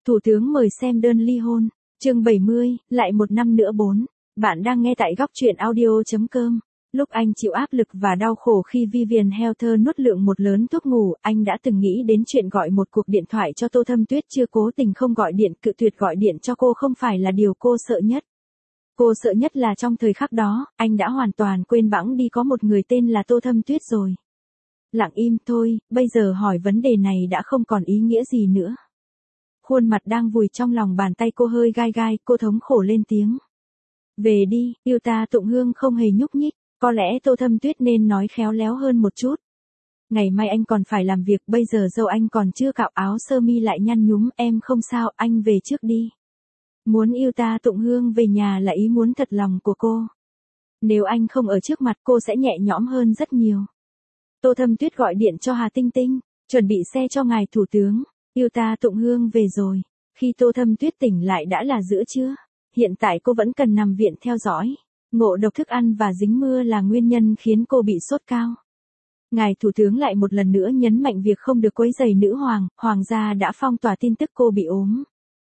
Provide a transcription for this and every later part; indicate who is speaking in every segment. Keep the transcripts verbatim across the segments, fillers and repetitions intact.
Speaker 1: Thủ tướng mời xem đơn ly hôn. Chương bảy mươi, lại một năm nữa bốn. Bạn đang nghe tại góc truyện audio chấm com. Lúc anh chịu áp lực và đau khổ khi Vivian Heather nuốt lượng một lớn thuốc ngủ, anh đã từng nghĩ đến chuyện gọi một cuộc điện thoại cho Tô Thâm Tuyết. Chưa cố tình không gọi điện, cự tuyệt gọi điện cho cô không phải là điều cô sợ nhất. Cô sợ nhất là trong thời khắc đó, anh đã hoàn toàn quên bẵng đi có một người tên là Tô Thâm Tuyết rồi. Lặng im thôi, bây giờ hỏi vấn đề này đã không còn ý nghĩa gì nữa. Khuôn mặt đang vùi trong lòng bàn tay cô hơi gai gai, cô thống khổ lên tiếng. Về đi, yêu ta. Tụng Hương không hề nhúc nhích, có lẽ Tô Thâm Tuyết nên nói khéo léo hơn một chút. Ngày mai anh còn phải làm việc, bây giờ dâu anh còn chưa cạo áo sơ mi lại nhăn nhúm, em không sao, anh về trước đi. Muốn yêu ta. Tụng Hương về nhà là ý muốn thật lòng của cô. Nếu anh không ở trước mặt cô sẽ nhẹ nhõm hơn rất nhiều. Tô Thâm Tuyết gọi điện cho Hà Tinh Tinh, chuẩn bị xe cho ngài thủ tướng. Yêu ta. Tụng Hương về rồi. Khi Tô Thâm Tuyết tỉnh lại đã là giữa trưa. Hiện tại cô vẫn cần nằm viện theo dõi. Ngộ độc thức ăn và dính mưa là nguyên nhân khiến cô bị sốt cao. Ngài thủ tướng lại một lần nữa nhấn mạnh việc không được quấy rầy nữ hoàng. Hoàng gia đã phong tỏa tin tức cô bị ốm.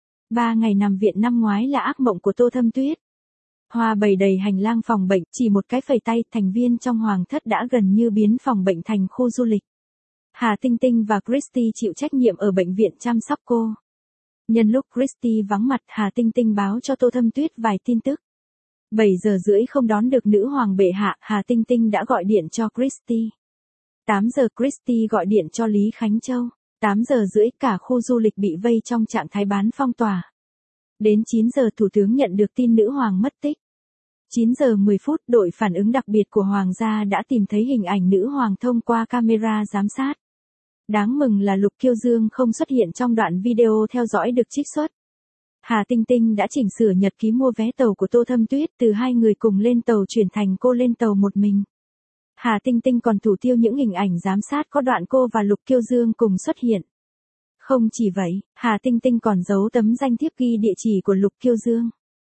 Speaker 1: Ba ngày nằm viện năm ngoái là ác mộng của Tô Thâm Tuyết. Hoa bày đầy hành lang phòng bệnh, chỉ một cái phẩy tay, thành viên trong hoàng thất đã gần như biến phòng bệnh thành khu du lịch. Hà Tinh Tinh và Christy chịu trách nhiệm ở bệnh viện chăm sóc cô. Nhân lúc Christy vắng mặt, Hà Tinh Tinh báo cho Tô Thâm Tuyết vài tin tức. bảy giờ rưỡi không đón được nữ hoàng bệ hạ, Hà Tinh Tinh đã gọi điện cho Christy. tám giờ Christy gọi điện cho Lý Khánh Châu. tám giờ rưỡi cả khu du lịch bị vây trong trạng thái bán phong tỏa. Đến chín giờ thủ tướng nhận được tin nữ hoàng mất tích. chín giờ mười phút đội phản ứng đặc biệt của hoàng gia đã tìm thấy hình ảnh nữ hoàng thông qua camera giám sát. Đáng mừng là Lục Kiêu Dương không xuất hiện trong đoạn video theo dõi được trích xuất. Hà Tinh Tinh đã chỉnh sửa nhật ký mua vé tàu của Tô Thâm Tuyết, từ hai người cùng lên tàu chuyển thành cô lên tàu một mình. Hà Tinh Tinh còn thủ tiêu những hình ảnh giám sát có đoạn cô và Lục Kiêu Dương cùng xuất hiện. Không chỉ vậy, Hà Tinh Tinh còn giấu tấm danh thiếp ghi địa chỉ của Lục Kiêu Dương.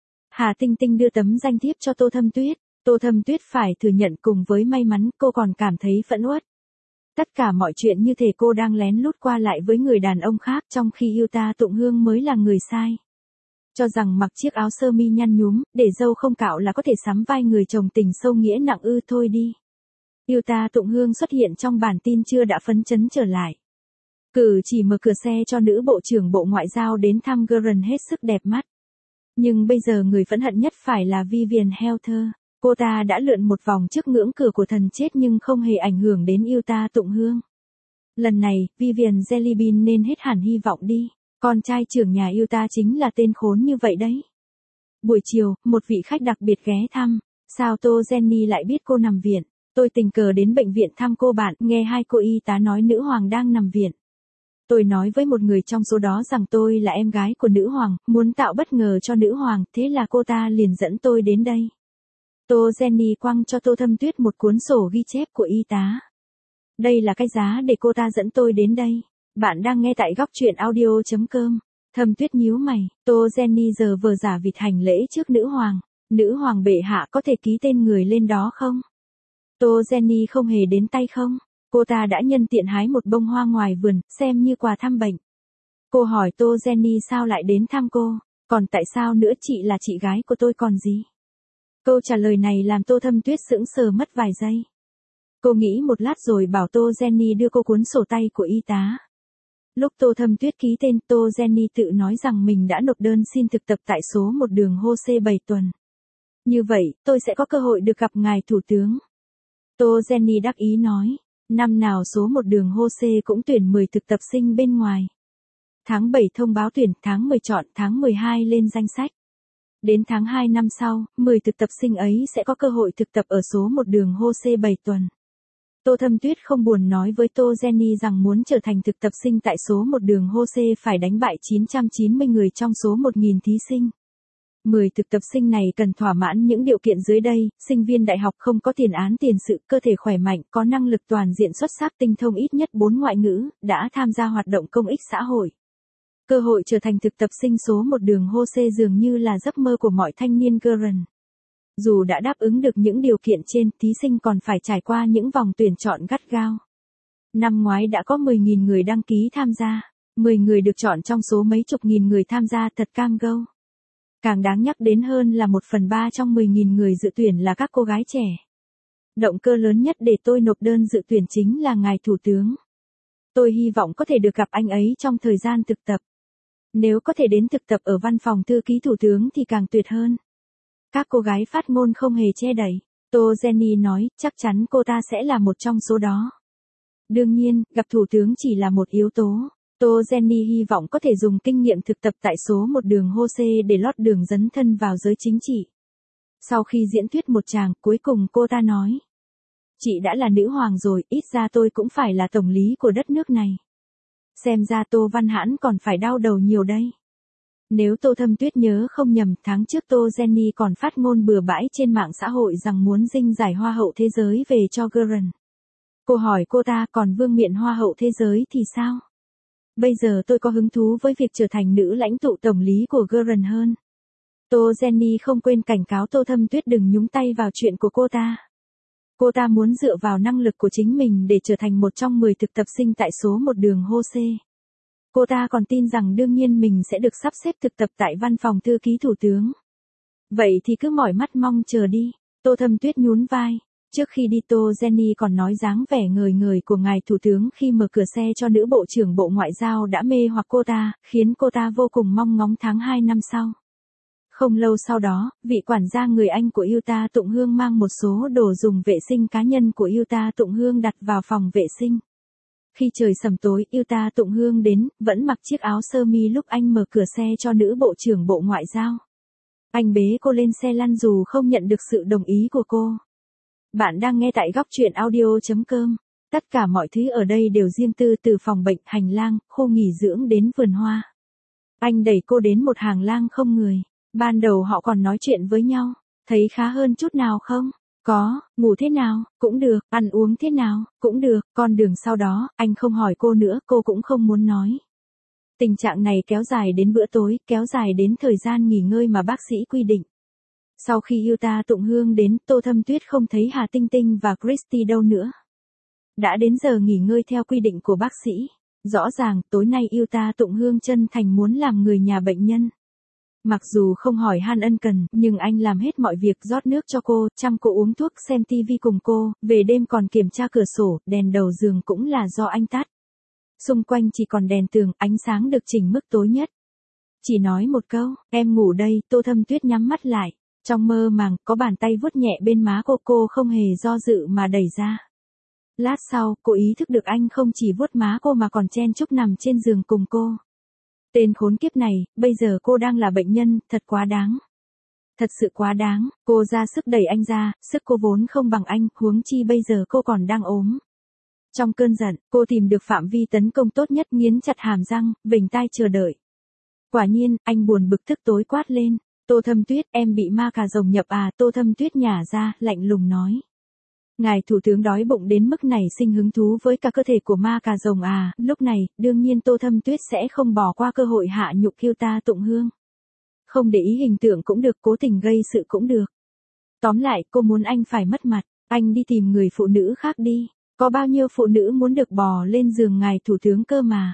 Speaker 1: Hà Tinh Tinh đưa tấm danh thiếp cho Tô Thâm Tuyết. Tô Thâm Tuyết phải thừa nhận cùng với may mắn cô còn cảm thấy phẫn uất. Tất cả mọi chuyện như thể cô đang lén lút qua lại với người đàn ông khác trong khi yêu ta. Tụng Hương mới là người sai. Cho rằng mặc chiếc áo sơ mi nhăn nhúm, để dâu không cạo là có thể sắm vai người chồng tình sâu nghĩa nặng ư. Thôi đi. Yêu ta. Tụng Hương xuất hiện trong bản tin chưa đã phấn chấn trở lại. Cử chỉ mở cửa xe cho nữ bộ trưởng Bộ Ngoại giao đến thăm Guerin hết sức đẹp mắt. Nhưng bây giờ người phẫn hận nhất phải là Vivian Heather. Cô ta đã lượn một vòng trước ngưỡng cửa của thần chết nhưng không hề ảnh hưởng đến yêu ta. Tụng Hương. Lần này, Vivian Jellybean nên hết hẳn hy vọng đi. Con trai trưởng nhà yêu ta chính là tên khốn như vậy đấy. Buổi chiều, một vị khách đặc biệt ghé thăm. Sao Tô Jenny lại biết cô nằm viện? Tôi tình cờ đến bệnh viện thăm cô bạn, nghe hai cô y tá nói nữ hoàng đang nằm viện. Tôi nói với một người trong số đó rằng tôi là em gái của nữ hoàng, muốn tạo bất ngờ cho nữ hoàng, thế là cô ta liền dẫn tôi đến đây. Tô Jenny quăng cho Tô Thâm Tuyết một cuốn sổ ghi chép của y tá. Đây là cái giá để cô ta dẫn tôi đến đây. Bạn đang nghe tại góc truyện audio chấm com. Thâm Tuyết nhíu mày, Tô Jenny giờ vờ giả vịt hành lễ trước nữ hoàng. Nữ hoàng bệ hạ có thể ký tên người lên đó không? Tô Jenny không hề đến tay không? Cô ta đã nhân tiện hái một bông hoa ngoài vườn, xem như quà thăm bệnh. Cô hỏi Tô Jenny sao lại đến thăm cô, còn tại sao nữa, chị là chị gái của tôi còn gì? Câu trả lời này làm Tô Thâm Tuyết sững sờ mất vài giây. Cô nghĩ một lát rồi bảo Tô Jenny đưa cô cuốn sổ tay của y tá. Lúc Tô Thâm Tuyết ký tên, Tô Jenny tự nói rằng mình đã nộp đơn xin thực tập tại số một đường Jose bảy tuần. Như vậy, tôi sẽ có cơ hội được gặp ngài thủ tướng. Tô Jenny đắc ý nói. Năm nào số một đường Jose cũng tuyển mười thực tập sinh bên ngoài. Tháng bảy thông báo tuyển, tháng mười chọn, tháng mười hai lên danh sách. Đến tháng hai năm sau, mười thực tập sinh ấy sẽ có cơ hội thực tập ở số một đường Jose bảy tuần. Tô Thâm Tuyết không buồn nói với Tô Jenny rằng muốn trở thành thực tập sinh tại số một đường Jose phải đánh bại chín trăm chín mươi người trong số một nghìn thí sinh. mười thực tập sinh này cần thỏa mãn những điều kiện dưới đây: sinh viên đại học không có tiền án tiền sự, cơ thể khỏe mạnh, có năng lực toàn diện xuất sắc, tinh thông ít nhất bốn ngoại ngữ, đã tham gia hoạt động công ích xã hội. Cơ hội trở thành thực tập sinh số một đường Jose dường như là giấc mơ của mọi thanh niên Guerin. Dù đã đáp ứng được những điều kiện trên, thí sinh còn phải trải qua những vòng tuyển chọn gắt gao. Năm ngoái đã có mười nghìn người đăng ký tham gia. mười người được chọn trong số mấy chục nghìn người tham gia thật cam go. Càng đáng nhắc đến hơn là một phần ba trong mười nghìn người dự tuyển là các cô gái trẻ. Động cơ lớn nhất để tôi nộp đơn dự tuyển chính là ngài thủ tướng. Tôi hy vọng có thể được gặp anh ấy trong thời gian thực tập. Nếu có thể đến thực tập ở văn phòng thư ký thủ tướng thì càng tuyệt hơn. Các cô gái phát ngôn không hề che đậy. Tô Jenny nói, chắc chắn cô ta sẽ là một trong số đó. Đương nhiên, gặp thủ tướng chỉ là một yếu tố. Tô Jenny hy vọng có thể dùng kinh nghiệm thực tập tại số một đường Hose để lót đường dấn thân vào giới chính trị. Sau khi diễn thuyết một tràng, cuối cùng cô ta nói. Chị đã là nữ hoàng rồi, ít ra tôi cũng phải là tổng lý của đất nước này. Xem ra Tô Văn Hãn còn phải đau đầu nhiều đây. Nếu Tô Thâm Tuyết nhớ không nhầm, tháng trước Tô Jenny còn phát ngôn bừa bãi trên mạng xã hội rằng muốn dinh giải Hoa hậu thế giới về cho Gordon. Cô hỏi cô ta, còn vương miện Hoa hậu thế giới thì sao? Bây giờ tôi có hứng thú với việc trở thành nữ lãnh tụ tổng lý của Gordon hơn. Tô Jenny không quên cảnh cáo Tô Thâm Tuyết đừng nhúng tay vào chuyện của cô ta. Cô ta muốn dựa vào năng lực của chính mình để trở thành một trong mười thực tập sinh tại số một đường Hose. Cô ta còn tin rằng đương nhiên mình sẽ được sắp xếp thực tập tại văn phòng thư ký thủ tướng. Vậy thì cứ mỏi mắt mong chờ đi. Tô Thâm Tuyết nhún vai. Trước khi đi Tô Jenny còn nói dáng vẻ ngời ngời của ngài thủ tướng khi mở cửa xe cho nữ bộ trưởng Bộ Ngoại giao đã mê hoặc cô ta, khiến cô ta vô cùng mong ngóng tháng hai năm sau. Không lâu sau đó, vị quản gia người Anh của Utah Tụng Hương mang một số đồ dùng vệ sinh cá nhân của Utah Tụng Hương đặt vào phòng vệ sinh. Khi trời sầm tối, Utah Tụng Hương đến, vẫn mặc chiếc áo sơ mi lúc anh mở cửa xe cho nữ bộ trưởng Bộ Ngoại giao. Anh bế cô lên xe lăn dù không nhận được sự đồng ý của cô. Bạn đang nghe tại góc truyện audio chấm com. Tất cả mọi thứ ở đây đều riêng tư, từ phòng bệnh, hành lang, khu nghỉ dưỡng đến vườn hoa. Anh đẩy cô đến một hàng lang không người. Ban đầu họ còn nói chuyện với nhau. Thấy khá hơn chút nào không? Có. Ngủ thế nào? Cũng được. Ăn uống thế nào? Cũng được. Con đường sau đó, anh không hỏi cô nữa, cô cũng không muốn nói. Tình trạng này kéo dài đến bữa tối, kéo dài đến thời gian nghỉ ngơi mà bác sĩ quy định. Sau khi Utah Tụng Hương đến, Tô Thâm Tuyết không thấy Hà Tinh Tinh và Christy đâu nữa. Đã đến giờ nghỉ ngơi theo quy định của bác sĩ. Rõ ràng, tối nay Utah Tụng Hương chân thành muốn làm người nhà bệnh nhân. Mặc dù không hỏi han ân cần, nhưng anh làm hết mọi việc, rót nước cho cô, chăm cô uống thuốc, xem tivi cùng cô, về đêm còn kiểm tra cửa sổ, đèn đầu giường cũng là do anh tắt. Xung quanh chỉ còn đèn tường, ánh sáng được chỉnh mức tối nhất. Chỉ nói một câu, em ngủ đây, Tô Thâm Tuyết nhắm mắt lại. Trong mơ màng, có bàn tay vuốt nhẹ bên má cô, cô không hề do dự mà đẩy ra. Lát sau, cô ý thức được anh không chỉ vuốt má cô mà còn chen chúc nằm trên giường cùng cô. Tên khốn kiếp này, bây giờ cô đang là bệnh nhân, thật quá đáng. Thật sự quá đáng, cô ra sức đẩy anh ra, sức cô vốn không bằng anh, huống chi bây giờ cô còn đang ốm. Trong cơn giận, cô tìm được phạm vi tấn công tốt nhất, nghiến chặt hàm răng, vểnh tai chờ đợi. Quả nhiên, anh buồn bực tức tối quát lên. Tô Thâm Tuyết, em bị ma cà rồng nhập à? Tô Thâm Tuyết nhả ra, lạnh lùng nói. Ngài thủ tướng đói bụng đến mức này sinh hứng thú với cả cơ thể của ma cà rồng à? Lúc này, đương nhiên Tô Thâm Tuyết sẽ không bỏ qua cơ hội hạ nhục Utah Tụng Hương. Không để ý hình tượng cũng được, cố tình gây sự cũng được. Tóm lại, cô muốn anh phải mất mặt, anh đi tìm người phụ nữ khác đi. Có bao nhiêu phụ nữ muốn được bò lên giường ngài thủ tướng cơ mà.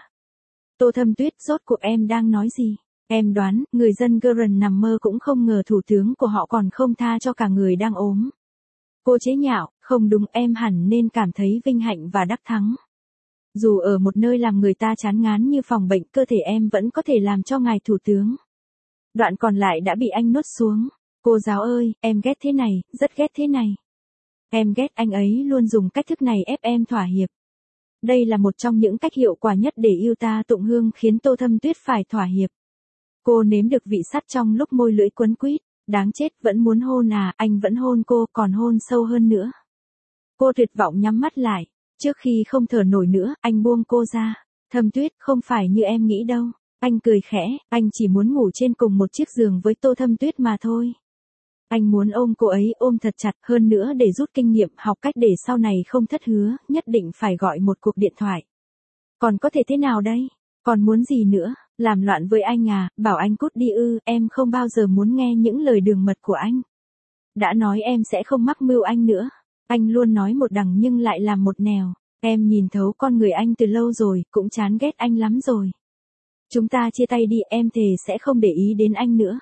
Speaker 1: Tô Thâm Tuyết, rốt cuộc em đang nói gì? Em đoán, người dân Gordon nằm mơ cũng không ngờ thủ tướng của họ còn không tha cho cả người đang ốm. Cô chế nhạo, không đúng, em hẳn nên cảm thấy vinh hạnh và đắc thắng. Dù ở một nơi làm người ta chán ngán như phòng bệnh, cơ thể em vẫn có thể làm cho ngài thủ tướng. Đoạn còn lại đã bị anh nuốt xuống. Cô giáo ơi, em ghét thế này, rất ghét thế này. Em ghét anh ấy luôn dùng cách thức này ép em thỏa hiệp. Đây là một trong những cách hiệu quả nhất để Utah Tụng Hương khiến Tô Thâm Tuyết phải thỏa hiệp. Cô nếm được vị sắt trong lúc môi lưỡi quấn quýt, đáng chết, vẫn muốn hôn à? Anh vẫn hôn cô, còn hôn sâu hơn nữa. Cô tuyệt vọng nhắm mắt lại, trước khi không thở nổi nữa, anh buông cô ra. Thâm Tuyết, không phải như em nghĩ đâu. Anh cười khẽ, anh chỉ muốn ngủ trên cùng một chiếc giường với Tô Thâm Tuyết mà thôi. Anh muốn ôm cô ấy, ôm thật chặt, hơn nữa để rút kinh nghiệm, học cách để sau này không thất hứa, nhất định phải gọi một cuộc điện thoại. Còn có thể thế nào đây? Còn muốn gì nữa? Làm loạn với anh à? Bảo anh cút đi ư? Em không bao giờ muốn nghe những lời đường mật của anh. Đã nói em sẽ không mắc mưu anh nữa. Anh luôn nói một đằng nhưng lại làm một nẻo. Em nhìn thấu con người anh từ lâu rồi, cũng chán ghét anh lắm rồi. Chúng ta chia tay đi, em thề sẽ không để ý đến anh nữa.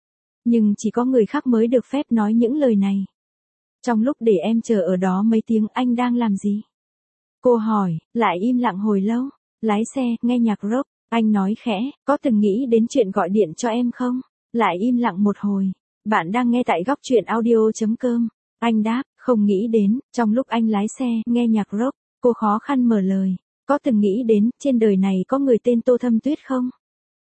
Speaker 1: Nhưng chỉ có người khác mới được phép nói những lời này. Trong lúc để em chờ ở đó mấy tiếng anh đang làm gì? Cô hỏi, lại im lặng hồi lâu. Lái xe, nghe nhạc rock. Anh nói khẽ, có từng nghĩ đến chuyện gọi điện cho em không? Lại im lặng một hồi. Bạn đang nghe tại góc chuyện audio.com. Anh đáp, không nghĩ đến. Trong lúc anh lái xe, nghe nhạc rock, cô khó khăn mở lời. Có từng nghĩ đến, trên đời này có người tên Tô Thâm Tuyết không?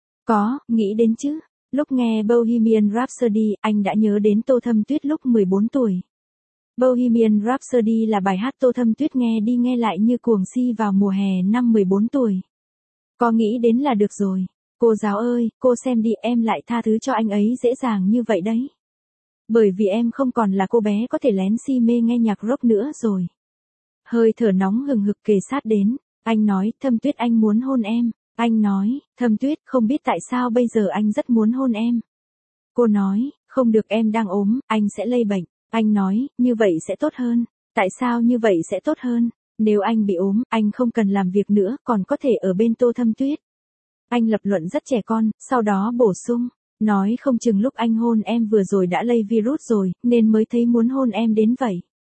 Speaker 1: Có, nghĩ đến chứ. Lúc nghe Bohemian Rhapsody, anh đã nhớ đến Tô Thâm Tuyết lúc mười bốn tuổi. Bohemian Rhapsody là bài hát Tô Thâm Tuyết nghe đi nghe lại như cuồng si vào mùa hè năm mười bốn tuổi. Có nghĩ đến là được rồi. Cô giáo ơi, cô xem đi, em lại tha thứ cho anh ấy dễ dàng như vậy đấy. Bởi vì em không còn là cô bé có thể lén si mê nghe nhạc rock nữa rồi. Hơi thở nóng hừng hực kề sát đến. Anh nói, Thâm Tuyết anh muốn hôn em. Anh nói, Thâm Tuyết không biết tại sao bây giờ anh rất muốn hôn em. Cô nói, không được, em đang ốm, anh sẽ lây bệnh. Anh nói, như vậy sẽ tốt hơn. Tại sao như vậy sẽ tốt hơn? Nếu anh bị ốm, anh không cần làm việc nữa, còn có thể ở bên Tô Thâm Tuyết. Anh lập luận rất trẻ con, sau đó bổ sung. Nói không chừng lúc anh hôn em vừa rồi đã lây virus rồi, nên mới thấy muốn hôn em đến vậy.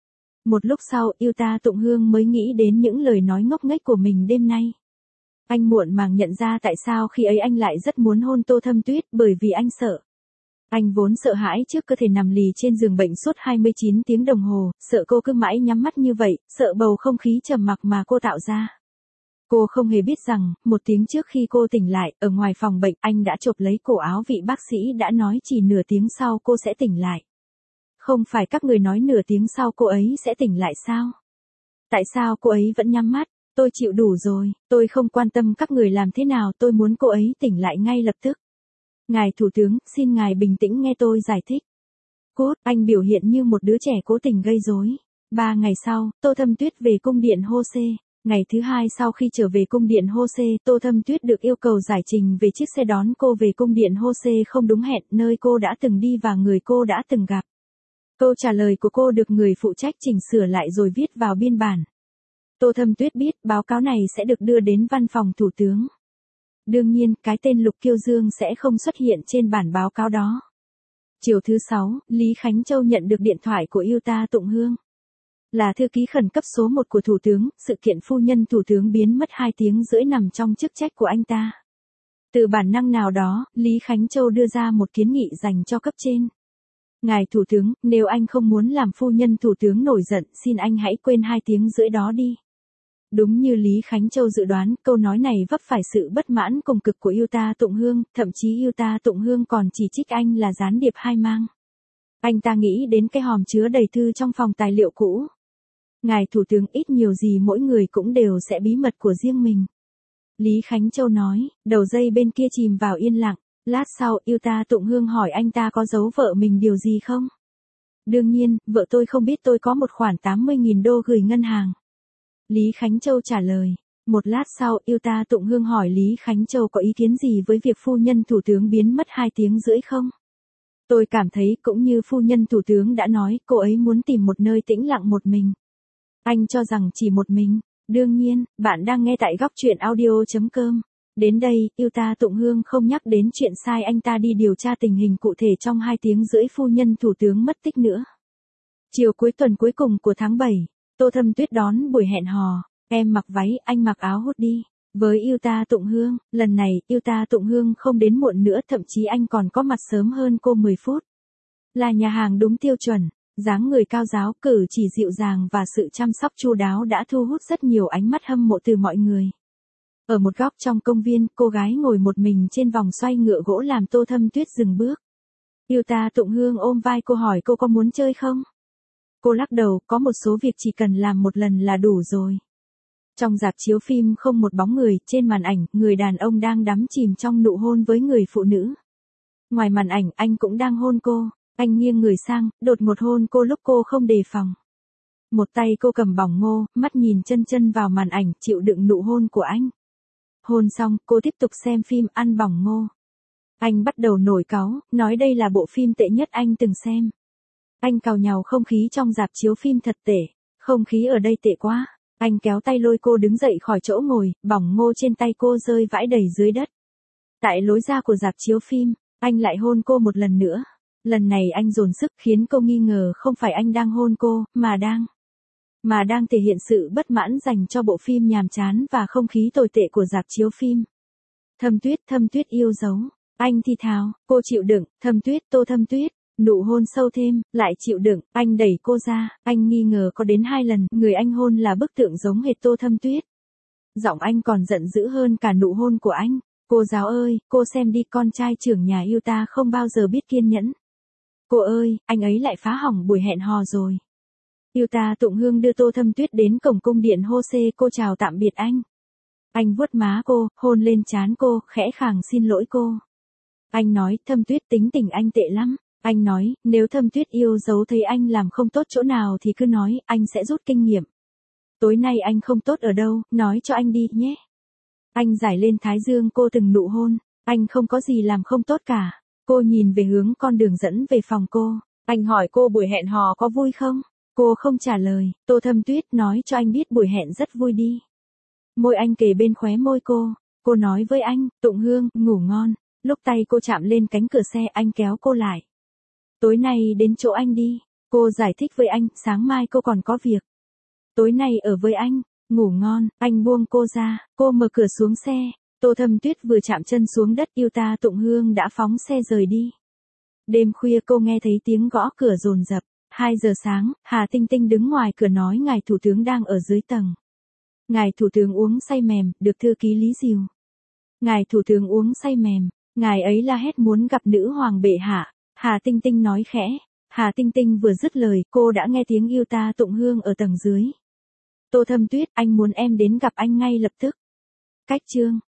Speaker 1: Một lúc sau, Yêu Ta Tụng Hương mới nghĩ đến những lời nói ngốc nghếch của mình đêm nay. Anh muộn màng nhận ra tại sao khi ấy anh lại rất muốn hôn Tô Thâm Tuyết, bởi vì anh sợ. Anh vốn sợ hãi trước cơ thể nằm lì trên giường bệnh suốt hai mươi chín tiếng đồng hồ, sợ cô cứ mãi nhắm mắt như vậy, sợ bầu không khí trầm mặc mà cô tạo ra. Cô không hề biết rằng, một tiếng trước khi cô tỉnh lại, ở ngoài phòng bệnh, anh đã chộp lấy cổ áo vị bác sĩ đã nói chỉ nửa tiếng sau cô sẽ tỉnh lại. Không phải các người nói nửa tiếng sau cô ấy sẽ tỉnh lại sao? Tại sao cô ấy vẫn nhắm mắt? Tôi chịu đủ rồi, tôi không quan tâm các người làm thế nào, tôi muốn cô ấy tỉnh lại ngay lập tức. Ngài Thủ tướng, xin ngài bình tĩnh nghe tôi giải thích. Cốt, anh biểu hiện như một đứa trẻ cố tình gây rối. Ba ngày sau, Tô Thâm Tuyết về cung điện Hô-xê. Ngày thứ hai sau khi trở về cung điện Hô-xê, Tô Thâm Tuyết được yêu cầu giải trình về chiếc xe đón cô về cung điện Hô-xê không đúng hẹn, nơi cô đã từng đi và người cô đã từng gặp. Câu trả lời của cô được người phụ trách chỉnh sửa lại rồi viết vào biên bản. Tô Thâm Tuyết biết báo cáo này sẽ được đưa đến văn phòng thủ tướng. Đương nhiên, cái tên Lục Kiêu Dương sẽ không xuất hiện trên bản báo cáo đó. Chiều thứ sáu, Lý Khánh Châu nhận được điện thoại của Yêu Ta Tụng Hương. Là thư ký khẩn cấp số một của Thủ tướng, sự kiện phu nhân Thủ tướng biến mất hai tiếng rưỡi nằm trong chức trách của anh ta. Từ bản năng nào đó, Lý Khánh Châu đưa ra một kiến nghị dành cho cấp trên. Ngài Thủ tướng, nếu anh không muốn làm phu nhân Thủ tướng nổi giận, xin anh hãy quên hai tiếng rưỡi đó đi. Đúng như Lý Khánh Châu dự đoán, câu nói này vấp phải sự bất mãn cùng cực của Yêu Ta Tụng Hương, thậm chí Yêu Ta Tụng Hương còn chỉ trích anh là gián điệp hai mang. Anh ta nghĩ đến cái hòm chứa đầy thư trong phòng tài liệu cũ. Ngài Thủ tướng, ít nhiều gì mỗi người cũng đều sẽ bí mật của riêng mình. Lý Khánh Châu nói, đầu dây bên kia chìm vào yên lặng. Lát sau, Yêu Ta Tụng Hương hỏi anh ta có giấu vợ mình điều gì không? Đương nhiên, vợ tôi không biết tôi có một khoản tám mươi nghìn đô gửi ngân hàng. Lý Khánh Châu trả lời. Một lát sau, Yêu Ta Tụng Hương hỏi Lý Khánh Châu có ý kiến gì với việc phu nhân Thủ tướng biến mất hai tiếng rưỡi không? Tôi cảm thấy cũng như phu nhân Thủ tướng đã nói, cô ấy muốn tìm một nơi tĩnh lặng một mình. Anh cho rằng chỉ một mình. Đương nhiên, bạn đang nghe tại góc chuyện audio.com. Đến đây, Yêu Ta Tụng Hương không nhắc đến chuyện sai anh ta đi điều tra tình hình cụ thể trong hai tiếng rưỡi phu nhân Thủ tướng mất tích nữa. Chiều cuối tuần cuối cùng của tháng bảy, Tô Thâm Tuyết đón buổi hẹn hò. Em mặc váy, anh mặc áo hoodie. Với Yêu Ta Tụng Hương, lần này, Yêu Ta Tụng Hương không đến muộn nữa, thậm chí anh còn có mặt sớm hơn cô mười phút. Là nhà hàng đúng tiêu chuẩn, dáng người cao ráo, cử chỉ dịu dàng và sự chăm sóc chu đáo đã thu hút rất nhiều ánh mắt hâm mộ từ mọi người. Ở một góc trong công viên, cô gái ngồi một mình trên vòng xoay ngựa gỗ làm Tô Thâm Tuyết dừng bước. Yêu Ta Tụng Hương ôm vai cô hỏi cô có muốn chơi không? Cô lắc đầu, có một số việc chỉ cần làm một lần là đủ rồi. Trong rạp chiếu phim không một bóng người, trên màn ảnh, người đàn ông đang đắm chìm trong nụ hôn với người phụ nữ. Ngoài màn ảnh, anh cũng đang hôn cô. Anh nghiêng người sang, đột ngột hôn cô lúc cô không đề phòng. Một tay cô cầm bỏng ngô, mắt nhìn chân chân vào màn ảnh, chịu đựng nụ hôn của anh. Hôn xong, cô tiếp tục xem phim Ăn Bỏng Ngô. Anh bắt đầu nổi cáu, nói đây là bộ phim tệ nhất anh từng xem. Anh cào nhàu không khí trong rạp chiếu phim thật tệ, không khí ở đây tệ quá. Anh kéo tay lôi cô đứng dậy khỏi chỗ ngồi, bỏng ngô trên tay cô rơi vãi đầy dưới đất. Tại lối ra của rạp chiếu phim, anh lại hôn cô một lần nữa. Lần này anh dồn sức khiến cô nghi ngờ không phải anh đang hôn cô, mà đang... mà đang thể hiện sự bất mãn dành cho bộ phim nhàm chán và không khí tồi tệ của rạp chiếu phim. Thâm Tuyết, Thâm Tuyết yêu dấu. Anh thì thào, cô chịu đựng, Thâm Tuyết, Tô Thâm Tuyết. Nụ hôn sâu thêm, lại chịu đựng, anh đẩy cô ra, anh nghi ngờ có đến hai lần, người anh hôn là bức tượng giống hệt Tô Thâm Tuyết. Giọng anh còn giận dữ hơn cả nụ hôn của anh. Cô giáo ơi, cô xem đi, con trai trưởng nhà yêu ta không bao giờ biết kiên nhẫn. Cô ơi, anh ấy lại phá hỏng buổi hẹn hò rồi. Yêu ta Tụng Hương đưa Tô Thâm Tuyết đến cổng cung điện hô xê, cô chào tạm biệt anh. Anh vuốt má cô, hôn lên trán cô, khẽ khàng xin lỗi cô. Anh nói, Thâm Tuyết tính tình anh tệ lắm. Anh nói, nếu Thâm Tuyết yêu dấu thấy anh làm không tốt chỗ nào thì cứ nói, anh sẽ rút kinh nghiệm. Tối nay anh không tốt ở đâu, nói cho anh đi nhé. Anh giải lên thái dương cô từng nụ hôn, anh không có gì làm không tốt cả. Cô nhìn về hướng con đường dẫn về phòng cô. Anh hỏi cô buổi hẹn hò có vui không? Cô không trả lời. Tô Thâm Tuyết nói cho anh biết buổi hẹn rất vui đi. Môi anh kề bên khóe môi cô. Cô nói với anh, Tụng Hương, ngủ ngon. Lúc tay cô chạm lên cánh cửa xe anh kéo cô lại. Tối nay đến chỗ anh đi. Cô giải thích với anh, sáng mai cô còn có việc. Tối nay ở với anh, ngủ ngon, anh buông cô ra, cô mở cửa xuống xe. Tô Thâm Tuyết vừa chạm chân xuống đất, yêu ta Tụng Hương đã phóng xe rời đi. Đêm khuya cô nghe thấy tiếng gõ cửa dồn dập. hai giờ sáng, Hà Tinh Tinh đứng ngoài cửa nói ngài thủ tướng đang ở dưới tầng. Ngài thủ tướng uống say mềm, được thư ký Lý dìu. Ngài thủ tướng uống say mềm, ngài ấy la hét muốn gặp nữ hoàng bệ hạ. Hà Tinh Tinh nói khẽ. Hà Tinh Tinh vừa dứt lời, cô đã nghe tiếng yêu ta Tụng Hương ở tầng dưới. Tô Thâm Tuyết, anh muốn em đến gặp anh ngay lập tức. Cách chương